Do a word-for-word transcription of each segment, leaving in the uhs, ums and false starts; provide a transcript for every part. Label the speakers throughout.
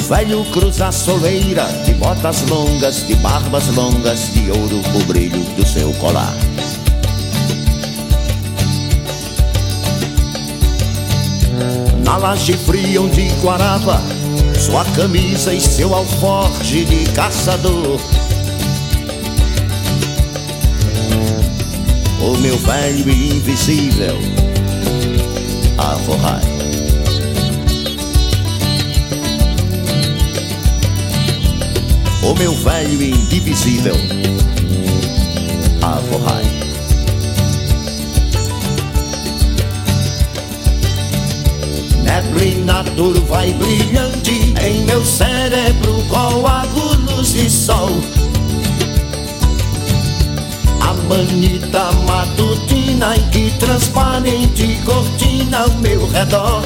Speaker 1: velho cruza a soleira, de botas longas, de barbas longas, de ouro o brilho do seu colar. Na laje fria onde quarava sua camisa e seu alforje de caçador, o meu velho e invisível Aforrai. O meu velho e indivisível Aforrai. Neblina turva e brilhante em meu cérebro, coágulos de sol. A manita matutina em que transparente cortina ao meu redor.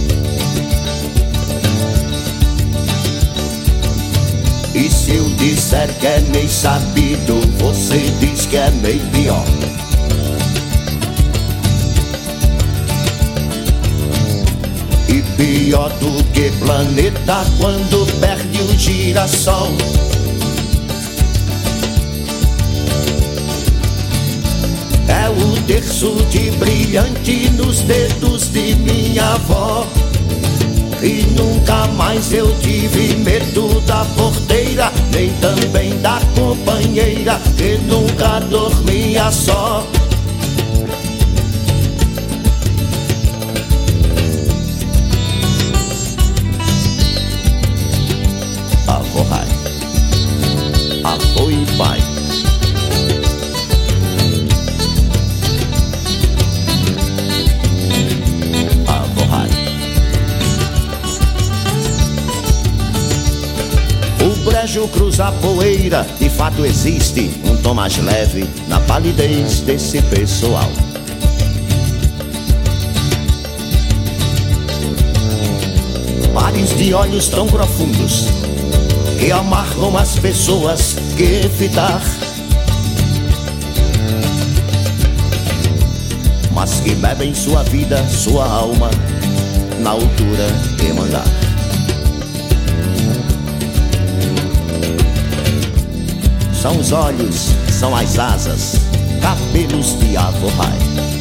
Speaker 1: E se eu disser que é meio sabido, você diz que é meio pior. E pior do que planeta quando perde o girassol. É o terço de brilhante nos dedos de minha avó. E nunca mais eu tive medo da porteira, nem também da companheira, que nunca dormia só. Aforrai, avô e pai. O brejo cruza a poeira, de fato existe um tom mais leve na palidez desse pessoal. Pares de olhos tão profundos que amarram as pessoas que fitar, mas que bebem sua vida, sua alma, na altura que mandar. São os olhos, são as asas, cabelos de Aforrai.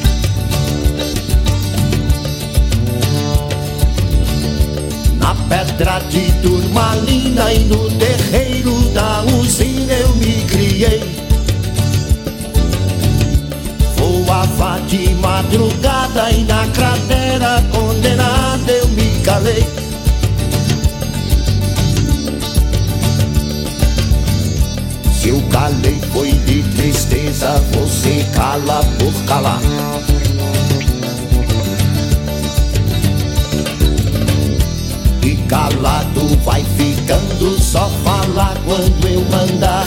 Speaker 1: Na pedra de turmalina e no terreiro da usina eu me criei. Voava de madrugada e na cratera condenada eu me calei. Se eu calei foi de tristeza, você cala por calar. E calado vai ficando, só falar quando eu mandar.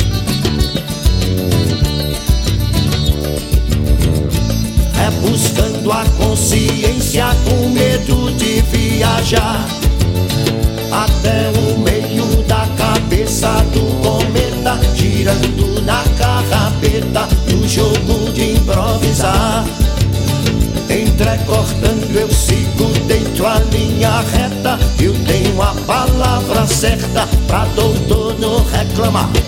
Speaker 1: É buscando a consciência com medo de viajar até o meio da cabeça do cometa, girando na carrapeta do jogo de improvisar. Entrecortando eu sigo dentro a linha reta, eu tenho a palavra certa pra doutor não reclamar.